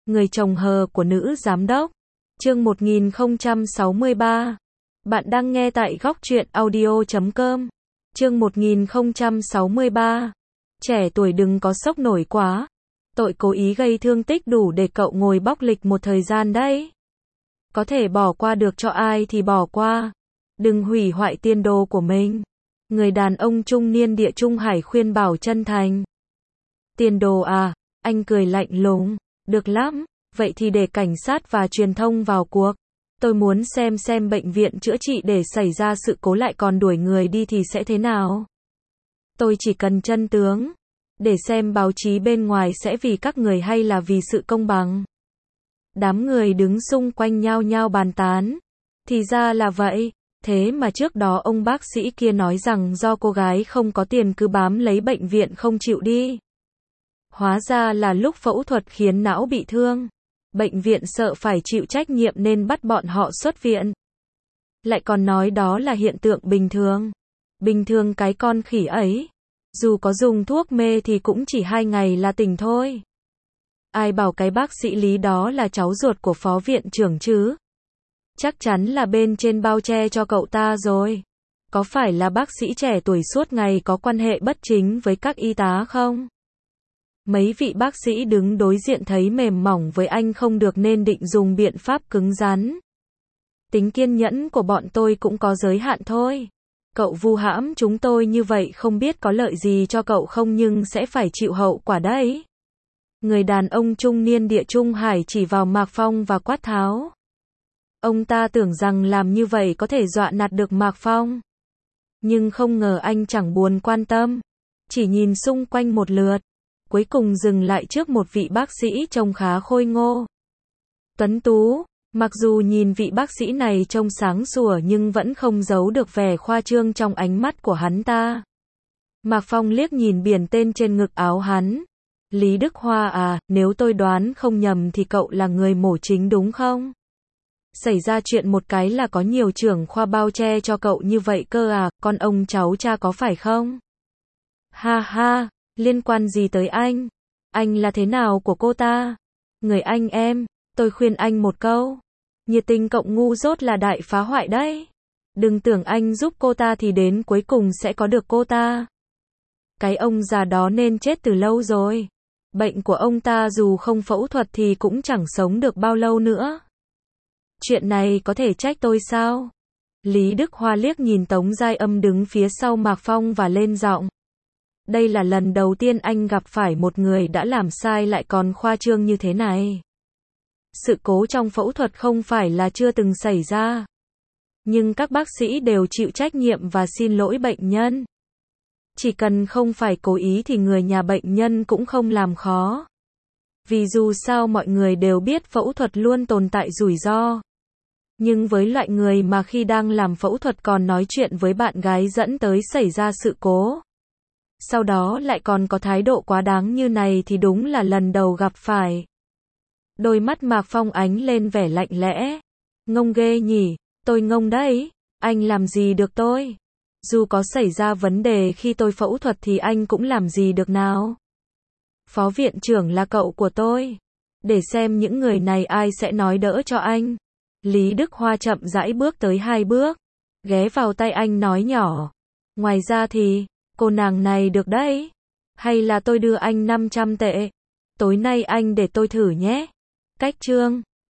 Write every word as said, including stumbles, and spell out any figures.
Người chồng hờ của nữ giám đốc. Chương một nghìn không trăm sáu mươi ba. Bạn đang nghe tại góc truyện audio chấm com. Chương một nghìn không trăm sáu mươi ba. Trẻ tuổi đừng có sốc nổi quá. Tội cố ý gây thương tích đủ để cậu ngồi bóc lịch một thời gian đấy. Có thể bỏ qua được cho ai thì bỏ qua. Đừng hủy hoại tiền đồ của mình. Người đàn ông trung niên địa Trung Hải khuyên bảo chân thành. Tiền đồ à? Anh cười lạnh lùng. Được lắm, vậy thì để cảnh sát và truyền thông vào cuộc. Tôi muốn xem xem bệnh viện chữa trị để xảy ra sự cố lại còn đuổi người đi thì sẽ thế nào. Tôi chỉ cần chân tướng. Để xem báo chí bên ngoài sẽ vì các người hay là vì sự công bằng. Đám người đứng xung quanh nhao nhao bàn tán. Thì ra là vậy. Thế mà trước đó ông bác sĩ kia nói rằng do cô gái không có tiền cứ bám lấy bệnh viện không chịu đi. Hóa ra là lúc phẫu thuật khiến não bị thương. Bệnh viện sợ phải chịu trách nhiệm nên bắt bọn họ xuất viện. Lại còn nói đó là hiện tượng bình thường. Bình thường cái con khỉ ấy. Dù có dùng thuốc mê thì cũng chỉ hai ngày là tỉnh thôi. Ai bảo cái bác sĩ Lý đó là cháu ruột của phó viện trưởng chứ? Chắc chắn là bên trên bao che cho cậu ta rồi. Có phải là bác sĩ trẻ tuổi suốt ngày có quan hệ bất chính với các y tá không? Mấy vị bác sĩ đứng đối diện thấy mềm mỏng với anh không được nên định dùng biện pháp cứng rắn. Tính kiên nhẫn của bọn tôi cũng có giới hạn thôi. Cậu vu hãm chúng tôi như vậy không biết có lợi gì cho cậu không nhưng sẽ phải chịu hậu quả đấy. Người đàn ông trung niên địa Trung Hải chỉ vào Mạc Phong và quát tháo. Ông ta tưởng rằng làm như vậy có thể dọa nạt được Mạc Phong. Nhưng không ngờ anh chẳng buồn quan tâm. Chỉ nhìn xung quanh một lượt. Cuối cùng dừng lại trước một vị bác sĩ trông khá khôi ngô. Tuấn tú, mặc dù nhìn vị bác sĩ này trông sáng sủa nhưng vẫn không giấu được vẻ khoa trương trong ánh mắt của hắn ta. Mạc Phong liếc nhìn biển tên trên ngực áo hắn. Lý Đức Hoa à, nếu tôi đoán không nhầm thì cậu là người mổ chính đúng không? Xảy ra chuyện một cái là có nhiều trưởng khoa bao che cho cậu như vậy cơ à, con ông cháu cha có phải không? Ha ha, liên quan gì tới anh? Anh là thế nào của cô ta? Người anh em, tôi khuyên anh một câu. Nhiệt tình cộng ngu dốt là đại phá hoại đấy. Đừng tưởng anh giúp cô ta thì đến cuối cùng sẽ có được cô ta. Cái ông già đó nên chết từ lâu rồi. Bệnh của ông ta dù không phẫu thuật thì cũng chẳng sống được bao lâu nữa. Chuyện này có thể trách tôi sao? Lý Đức Hoa liếc nhìn Tống Giai Âm đứng phía sau Mạc Phong và lên giọng. Đây là lần đầu tiên anh gặp phải một người đã làm sai lại còn khoa trương như thế này. Sự cố trong phẫu thuật không phải là chưa từng xảy ra. Nhưng các bác sĩ đều chịu trách nhiệm và xin lỗi bệnh nhân. Chỉ cần không phải cố ý thì người nhà bệnh nhân cũng không làm khó. Vì dù sao mọi người đều biết phẫu thuật luôn tồn tại rủi ro. Nhưng với loại người mà khi đang làm phẫu thuật còn nói chuyện với bạn gái dẫn tới xảy ra sự cố. Sau đó lại còn có thái độ quá đáng như này thì đúng là lần đầu gặp phải. Đôi mắt Mạc Phong ánh lên vẻ lạnh lẽ. Ngông ghê nhỉ, tôi ngông đấy, anh làm gì được tôi? Dù có xảy ra vấn đề khi tôi phẫu thuật thì anh cũng làm gì được nào? Phó viện trưởng là cậu của tôi. Để xem những người này ai sẽ nói đỡ cho anh. Lý Đức Hoa chậm rãi bước tới hai bước. Ghé vào tay anh nói nhỏ. Ngoài ra thì, cô nàng này được đấy. Hay là tôi đưa anh năm trăm tệ. Tối nay anh để tôi thử nhé. Cách chương.